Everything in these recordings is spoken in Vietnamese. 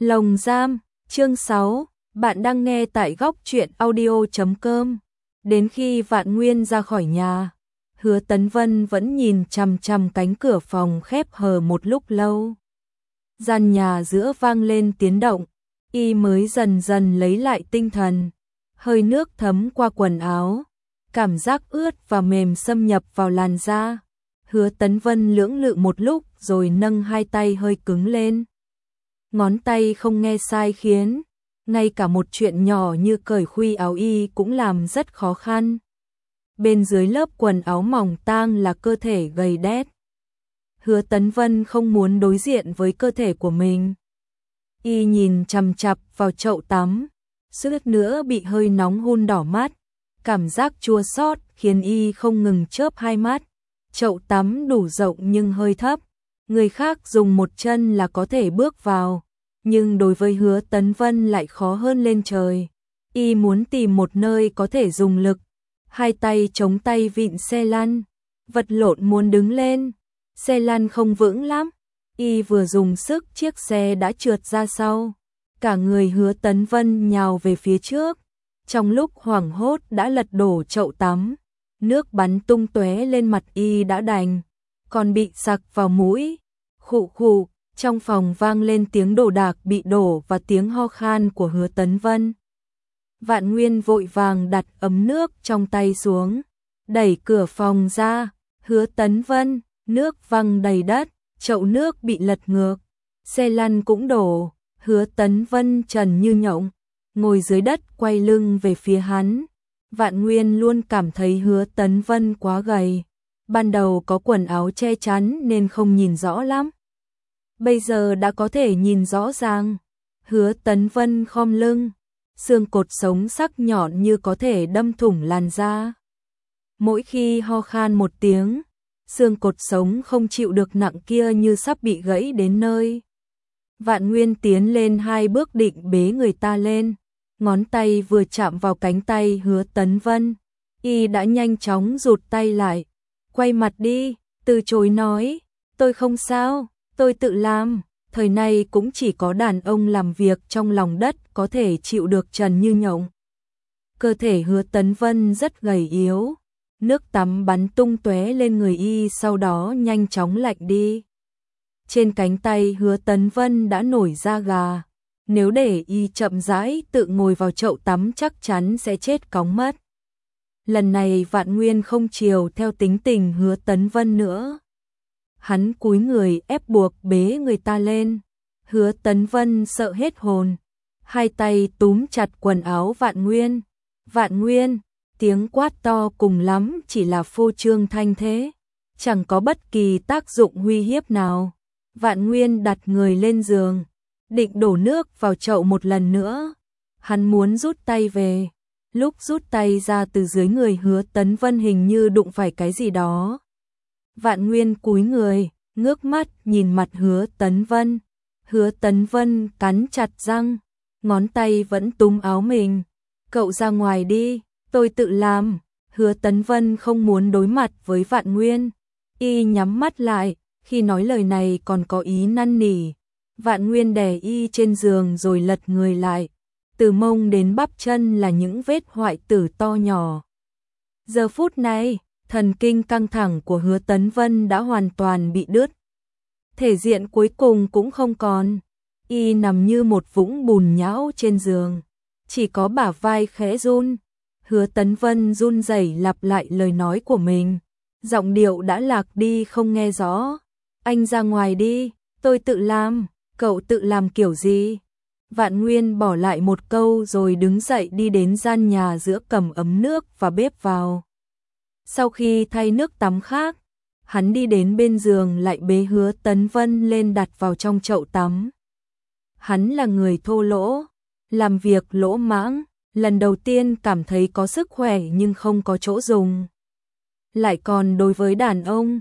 Lồng giam, chương 6, bạn đang nghe tại góc truyện audio.com. Đến khi Vạn Nguyên ra khỏi nhà, Hứa Tấn Vân vẫn nhìn chằm chằm cánh cửa phòng khép hờ một lúc lâu. Gian nhà giữa vang lên tiếng động, y mới dần dần lấy lại tinh thần. Hơi nước thấm qua quần áo, cảm giác ướt và mềm xâm nhập vào làn da. Hứa Tấn Vân lưỡng lự một lúc rồi nâng hai tay hơi cứng lên. Ngón tay không nghe sai khiến, ngay cả một chuyện nhỏ như cởi khuy áo y cũng làm rất khó khăn. Bên dưới lớp quần áo mỏng tang là cơ thể gầy đét. Hứa Tấn Vân không muốn đối diện với cơ thể của mình. Y nhìn chằm chằm vào chậu tắm, suýt nữa bị hơi nóng hun đỏ mắt. Cảm giác chua xót khiến y không ngừng chớp hai mắt. Chậu tắm đủ rộng nhưng hơi thấp. Người khác dùng một chân là có thể bước vào, nhưng đối với Hứa Tấn Vân lại khó hơn lên trời. Y muốn tìm một nơi có thể dùng lực, hai tay chống tay vịn xe lăn, vật lộn muốn đứng lên. Xe lăn không vững lắm, y vừa dùng sức chiếc xe đã trượt ra sau. Cả người Hứa Tấn Vân nhào về phía trước, trong lúc hoảng hốt đã lật đổ chậu tắm. Nước bắn tung tóe lên mặt y đã đành, còn bị sặc vào mũi. Khụ khụ, trong phòng vang lên tiếng đồ đạc bị đổ và tiếng ho khan của Hứa Tấn Vân. Vạn Nguyên vội vàng đặt ấm nước trong tay xuống, đẩy cửa phòng ra. Hứa Tấn Vân, nước văng đầy đất, chậu nước bị lật ngược, xe lăn cũng đổ. Hứa Tấn Vân trần như nhộng, ngồi dưới đất quay lưng về phía hắn. Vạn Nguyên luôn cảm thấy Hứa Tấn Vân quá gầy. Ban đầu có quần áo che chắn nên không nhìn rõ lắm. Bây giờ đã có thể nhìn rõ ràng. Hứa Tấn Vân khom lưng, xương cột sống sắc nhọn như có thể đâm thủng làn da. Mỗi khi ho khan một tiếng, xương cột sống không chịu được nặng kia như sắp bị gãy đến nơi. Vạn Nguyên tiến lên hai bước định bế người ta lên. Ngón tay vừa chạm vào cánh tay Hứa Tấn Vân, y đã nhanh chóng rụt tay lại. Quay mặt đi, từ chối nói, tôi không sao, tôi tự làm. Thời nay cũng chỉ có đàn ông làm việc trong lòng đất có thể chịu được trần như nhộng. Cơ thể Hứa Tấn Vân rất gầy yếu, nước tắm bắn tung tóe lên người y sau đó nhanh chóng lạnh đi. Trên cánh tay Hứa Tấn Vân đã nổi da gà, nếu để y chậm rãi tự ngồi vào chậu tắm chắc chắn sẽ chết cóng mất. Lần này Vạn Nguyên không chiều theo tính tình Hứa Tấn Vân nữa. Hắn cúi người ép buộc bế người ta lên. Hứa Tấn Vân sợ hết hồn, hai tay túm chặt quần áo Vạn Nguyên. Vạn Nguyên, tiếng quát to cùng lắm chỉ là phô trương thanh thế, chẳng có bất kỳ tác dụng uy hiếp nào. Vạn Nguyên đặt người lên giường, định đổ nước vào chậu một lần nữa. Hắn muốn rút tay về. Lúc rút tay ra từ dưới người Hứa Tấn Vân hình như đụng phải cái gì đó. Vạn Nguyên cúi người, ngước mắt nhìn mặt Hứa Tấn Vân. Hứa Tấn Vân cắn chặt răng, ngón tay vẫn túm áo mình. Cậu ra ngoài đi, tôi tự làm. Hứa Tấn Vân không muốn đối mặt với Vạn Nguyên. Y nhắm mắt lại, khi nói lời này còn có ý năn nỉ. Vạn Nguyên đè y trên giường rồi lật người lại. Từ mông đến bắp chân là những vết hoại tử to nhỏ. Giờ phút này, thần kinh căng thẳng của Hứa Tấn Vân đã hoàn toàn bị đứt. Thể diện cuối cùng cũng không còn. Y nằm như một vũng bùn nhão trên giường, chỉ có bả vai khẽ run. Hứa Tấn Vân run rẩy lặp lại lời nói của mình, giọng điệu đã lạc đi không nghe rõ. Anh ra ngoài đi, tôi tự làm. Cậu tự làm kiểu gì? Vạn Nguyên bỏ lại một câu rồi đứng dậy đi đến gian nhà giữa cầm ấm nước và bếp vào. Sau khi thay nước tắm khác, hắn đi đến bên giường lại bế Hứa Tấn Vân lên đặt vào trong chậu tắm. Hắn là người thô lỗ, làm việc lỗ mãng, lần đầu tiên cảm thấy có sức khỏe nhưng không có chỗ dùng. Lại còn đối với đàn ông,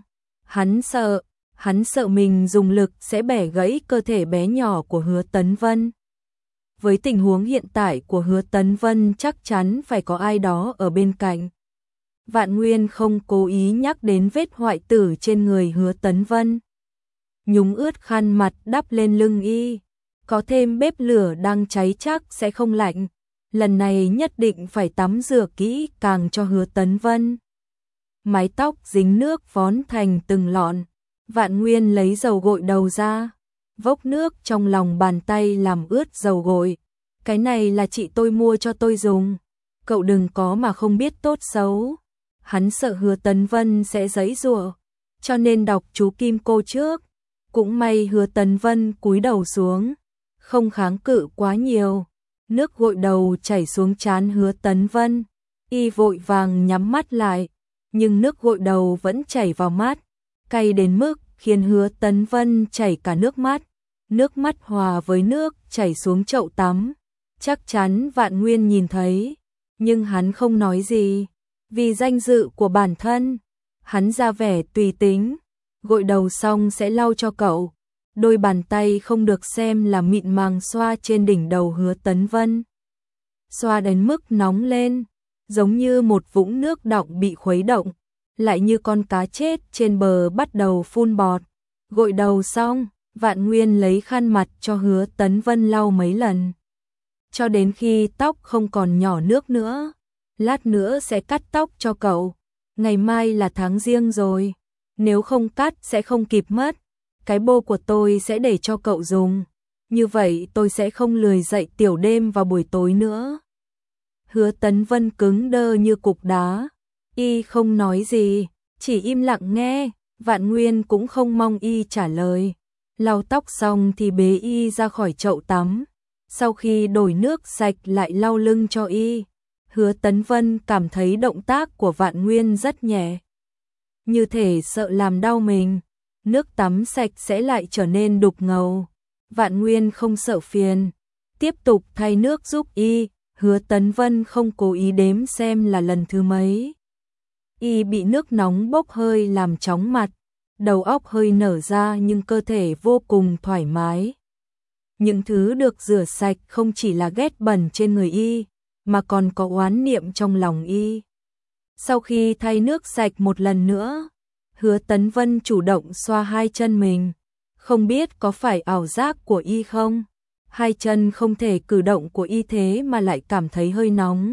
hắn sợ mình dùng lực sẽ bẻ gãy cơ thể bé nhỏ của Hứa Tấn Vân. Với tình huống hiện tại của Hứa Tấn Vân chắc chắn phải có ai đó ở bên cạnh. Vạn Nguyên không cố ý nhắc đến vết hoại tử trên người Hứa Tấn Vân. Nhúng ướt khăn mặt đắp lên lưng y, có thêm bếp lửa đang cháy chắc sẽ không lạnh. Lần này nhất định phải tắm rửa kỹ càng cho Hứa Tấn Vân. Mái tóc dính nước vón thành từng lọn, Vạn Nguyên lấy dầu gội đầu ra, vốc nước trong lòng bàn tay làm ướt dầu gội. Cái này là chị tôi mua cho tôi dùng, cậu đừng có mà không biết tốt xấu. Hắn sợ Hứa Tấn Vân sẽ giãy giụa, cho nên đọc chú kim cô trước. Cũng may Hứa Tấn Vân cúi đầu xuống, không kháng cự quá nhiều. Nước gội đầu chảy xuống trán Hứa Tấn Vân, y vội vàng nhắm mắt lại, nhưng nước gội đầu vẫn chảy vào mắt, cay đến mức khiến Hứa Tấn Vân chảy cả nước mắt. Nước mắt hòa với nước chảy xuống chậu tắm. Chắc chắn Vạn Nguyên nhìn thấy, nhưng hắn không nói gì, vì danh dự của bản thân. Hắn ra vẻ tùy tính, gội đầu xong sẽ lau cho cậu. Đôi bàn tay không được xem là mịn màng xoa trên đỉnh đầu Hứa Tấn Vân. Xoa đến mức nóng lên, giống như một vũng nước đọng bị khuấy động, lại như con cá chết trên bờ bắt đầu phun bọt. Gội đầu xong, Vạn Nguyên lấy khăn mặt cho Hứa Tấn Vân lau mấy lần, cho đến khi tóc không còn nhỏ nước nữa. Lát nữa sẽ cắt tóc cho cậu, ngày mai là tháng Giêng rồi, nếu không cắt sẽ không kịp mất. Cái bô của tôi sẽ để cho cậu dùng, như vậy tôi sẽ không lười dậy tiểu đêm vào buổi tối nữa. Hứa Tấn Vân cứng đơ như cục đá, y không nói gì, chỉ im lặng nghe. Vạn Nguyên cũng không mong y trả lời, lau tóc xong thì bế y ra khỏi chậu tắm. Sau khi đổi nước sạch lại lau lưng cho y. Hứa Tấn Vân cảm thấy động tác của Vạn Nguyên rất nhẹ, như thể sợ làm đau mình. Nước tắm sạch sẽ lại trở nên đục ngầu. Vạn Nguyên không sợ phiền, tiếp tục thay nước giúp y. Hứa Tấn Vân không cố ý đếm xem là lần thứ mấy. Y bị nước nóng bốc hơi làm chóng mặt, đầu óc hơi nở ra nhưng cơ thể vô cùng thoải mái. Những thứ được rửa sạch không chỉ là ghét bẩn trên người y, mà còn có oán niệm trong lòng y. Sau khi thay nước sạch một lần nữa, Hứa Tấn Vân chủ động xoa hai chân mình. Không biết có phải ảo giác của y không? Hai chân không thể cử động của y thế mà lại cảm thấy hơi nóng.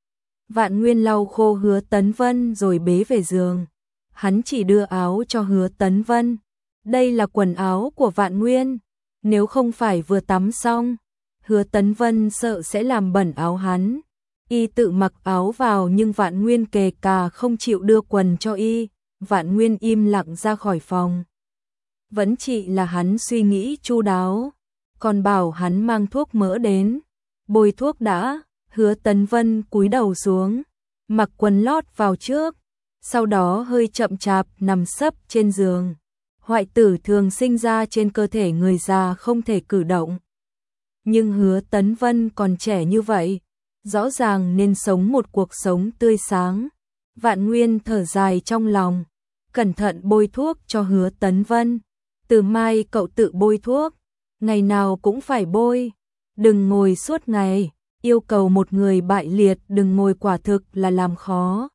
Vạn Nguyên lau khô Hứa Tấn Vân rồi bế về giường. Hắn chỉ đưa áo cho Hứa Tấn Vân. Đây là quần áo của Vạn Nguyên. Nếu không phải vừa tắm xong, Hứa Tấn Vân sợ sẽ làm bẩn áo hắn. Y tự mặc áo vào nhưng Vạn Nguyên kề cà không chịu đưa quần cho y. Vạn Nguyên im lặng ra khỏi phòng. Vẫn chỉ là hắn suy nghĩ chu đáo, còn bảo hắn mang thuốc mỡ đến. Bôi thuốc đã. Hứa Tấn Vân cúi đầu xuống, mặc quần lót vào trước, sau đó hơi chậm chạp nằm sấp trên giường. Hoại tử thường sinh ra trên cơ thể người già không thể cử động. Nhưng Hứa Tấn Vân còn trẻ như vậy, rõ ràng nên sống một cuộc sống tươi sáng. Vạn Nguyên thở dài trong lòng, cẩn thận bôi thuốc cho Hứa Tấn Vân. Từ mai cậu tự bôi thuốc, ngày nào cũng phải bôi, đừng ngồi suốt ngày. Yêu cầu một người bại liệt đừng ngồi quả thực là làm khó.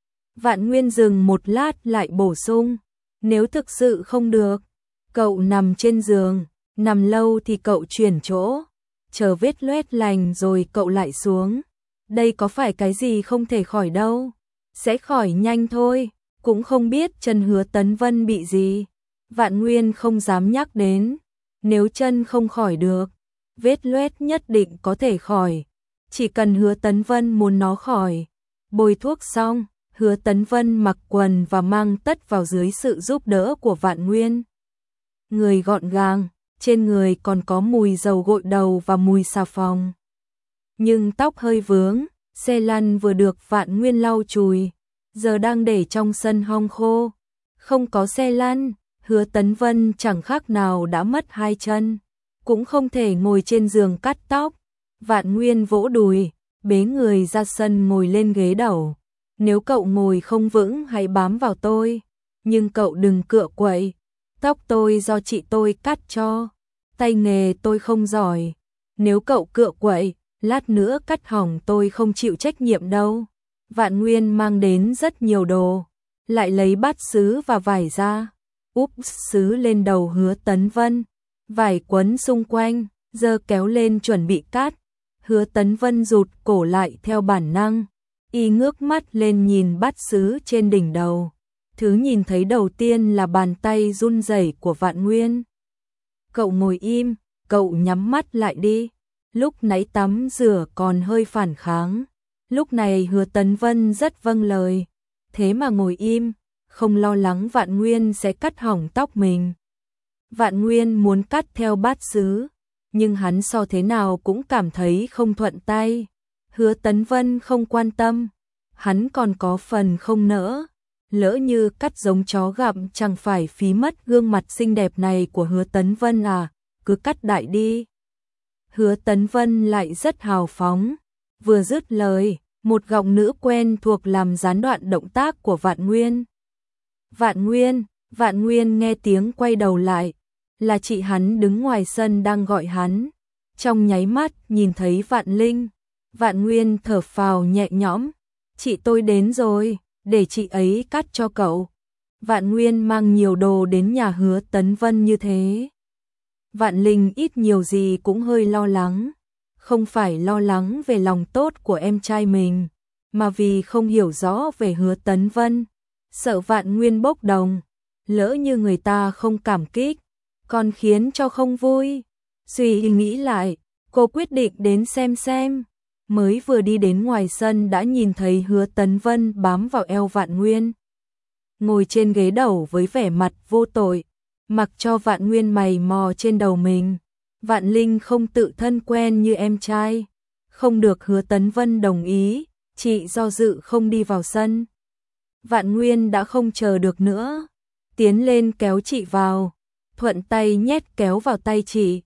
Vạn Nguyên dừng một lát lại bổ sung, nếu thực sự không được, cậu nằm trên giường, nằm lâu thì cậu chuyển chỗ, chờ vết loét lành rồi cậu lại xuống. Đây có phải cái gì không thể khỏi đâu, sẽ khỏi nhanh thôi. Cũng không biết chân Hứa Tấn Vân bị gì, Vạn Nguyên không dám nhắc đến. Nếu chân không khỏi được, vết loét nhất định có thể khỏi. Chỉ cần Hứa Tấn Vân muốn nó khỏi. Bôi thuốc xong, Hứa Tấn Vân mặc quần và mang tất vào dưới sự giúp đỡ của Vạn Nguyên. Người gọn gàng, trên người còn có mùi dầu gội đầu và mùi xà phòng. Nhưng tóc hơi vướng, xe lăn vừa được Vạn Nguyên lau chùi, giờ đang để trong sân hong khô. Không có xe lăn, Hứa Tấn Vân chẳng khác nào đã mất hai chân, cũng không thể ngồi trên giường cắt tóc. Vạn Nguyên vỗ đùi, bế người ra sân ngồi lên ghế đầu. Nếu cậu ngồi không vững hãy bám vào tôi, nhưng cậu đừng cựa quậy. Tóc tôi do chị tôi cắt cho, tay nghề tôi không giỏi. Nếu cậu cựa quậy, lát nữa cắt hỏng tôi không chịu trách nhiệm đâu. Vạn Nguyên mang đến rất nhiều đồ, lại lấy bát sứ và vải ra, úp sứ lên đầu Hứa Tấn Vân, vải quấn xung quanh. giơ kéo lên chuẩn bị cắt. Hứa Tấn Vân rụt cổ lại theo bản năng, y ngước mắt lên nhìn bát sứ trên đỉnh đầu. Thứ nhìn thấy đầu tiên là bàn tay run rẩy của Vạn Nguyên. Cậu ngồi im, cậu nhắm mắt lại đi. Lúc nãy tắm rửa còn hơi phản kháng. Lúc này Hứa Tấn Vân rất vâng lời. Thế mà ngồi im, không lo lắng Vạn Nguyên sẽ cắt hỏng tóc mình. Vạn Nguyên muốn cắt theo bát sứ, nhưng hắn so thế nào cũng cảm thấy không thuận tay. Hứa Tấn Vân không quan tâm, hắn còn có phần không nỡ. Lỡ như cắt giống chó gặm chẳng phải phí mất gương mặt xinh đẹp này của Hứa Tấn Vân à, cứ cắt đại đi. Hứa Tấn Vân lại rất hào phóng, vừa dứt lời, một giọng nữ quen thuộc làm gián đoạn động tác của Vạn Nguyên. Vạn Nguyên nghe tiếng quay đầu lại, là chị hắn đứng ngoài sân đang gọi hắn. Trong nháy mắt nhìn thấy Vạn Linh, Vạn Nguyên thở phào nhẹ nhõm, chị tôi đến rồi, để chị ấy cắt cho cậu. Vạn Nguyên mang nhiều đồ đến nhà Hứa Tấn Vân như thế. Vạn Linh ít nhiều gì cũng hơi lo lắng, không phải lo lắng về lòng tốt của em trai mình, mà vì không hiểu rõ về Hứa Tấn Vân, sợ Vạn Nguyên bốc đồng, lỡ như người ta không cảm kích, còn khiến cho không vui. Suy nghĩ lại, cô quyết định đến xem. Mới vừa đi đến ngoài sân đã nhìn thấy Hứa Tấn Vân bám vào eo Vạn Nguyên, ngồi trên ghế đầu với vẻ mặt vô tội, mặc cho Vạn Nguyên mày mò trên đầu mình. Vạn Linh không tự thân quen như em trai, không được Hứa Tấn Vân đồng ý, chị do dự không đi vào sân. Vạn Nguyên đã không chờ được nữa, tiến lên kéo chị vào, thuận tay nhét kéo vào tay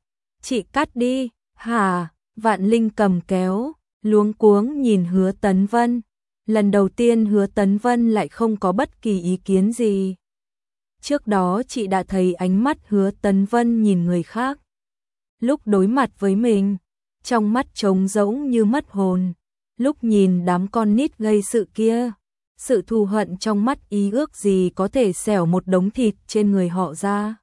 chị cắt đi. Hả? Vạn Linh cầm kéo, luống cuống nhìn Hứa Tấn Vân. Lần đầu tiên Hứa Tấn Vân lại không có bất kỳ ý kiến gì. Trước đó chị đã thấy ánh mắt Hứa Tấn Vân nhìn người khác. Lúc đối mặt với mình, trong mắt trống rỗng như mất hồn. Lúc nhìn đám con nít gây sự kia, sự thù hận trong mắt ý ước gì có thể xẻo một đống thịt trên người họ ra.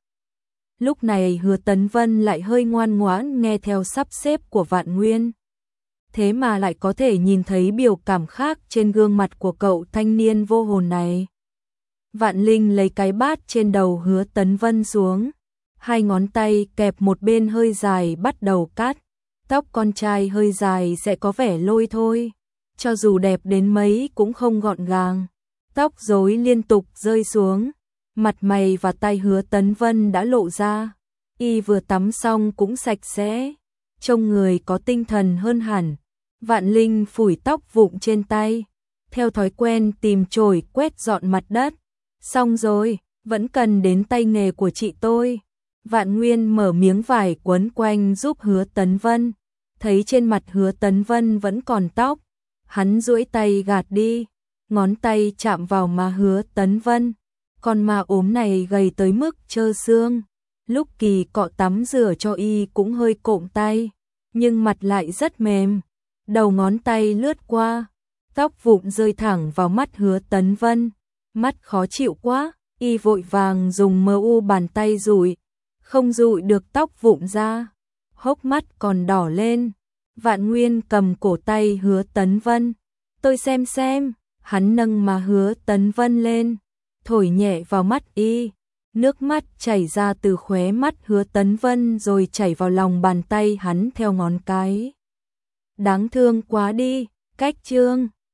Lúc này Hứa Tấn Vân lại hơi ngoan ngoãn nghe theo sắp xếp của Vạn Nguyên. Thế mà lại có thể nhìn thấy biểu cảm khác trên gương mặt của cậu thanh niên vô hồn này. Vạn Linh lấy cái bát trên đầu Hứa Tấn Vân xuống, hai ngón tay kẹp một bên hơi dài bắt đầu cắt. Tóc con trai hơi dài sẽ có vẻ lôi thôi, cho dù đẹp đến mấy cũng không gọn gàng. Tóc rối liên tục rơi xuống, mặt mày và tay Hứa Tấn Vân đã lộ ra. Y vừa tắm xong cũng sạch sẽ, trông người có tinh thần hơn hẳn. Vạn Linh phủi tóc vụng trên tay, theo thói quen tìm chổi quét dọn mặt đất. Xong rồi, vẫn cần đến tay nghề của chị tôi. Vạn Nguyên mở miếng vải quấn quanh giúp Hứa Tấn Vân, thấy trên mặt Hứa Tấn Vân vẫn còn tóc, hắn duỗi tay gạt đi, ngón tay chạm vào má Hứa Tấn Vân, con ma ốm này gầy tới mức trơ xương. Lúc Kỳ cọ tắm rửa cho y cũng hơi cộm tay, nhưng mặt lại rất mềm. Đầu ngón tay lướt qua, tóc vụn rơi thẳng vào mắt Hứa Tấn Vân, mắt khó chịu quá, y vội vàng dùng mu bàn tay dụi, không dụi được tóc vụn ra, hốc mắt còn đỏ lên. Vạn Nguyên cầm cổ tay Hứa Tấn Vân, tôi xem, hắn nâng má Hứa Tấn Vân lên, thổi nhẹ vào mắt y, nước mắt chảy ra từ khóe mắt Hứa Tấn Vân rồi chảy vào lòng bàn tay hắn theo ngón cái. Đáng thương quá đi, cách chương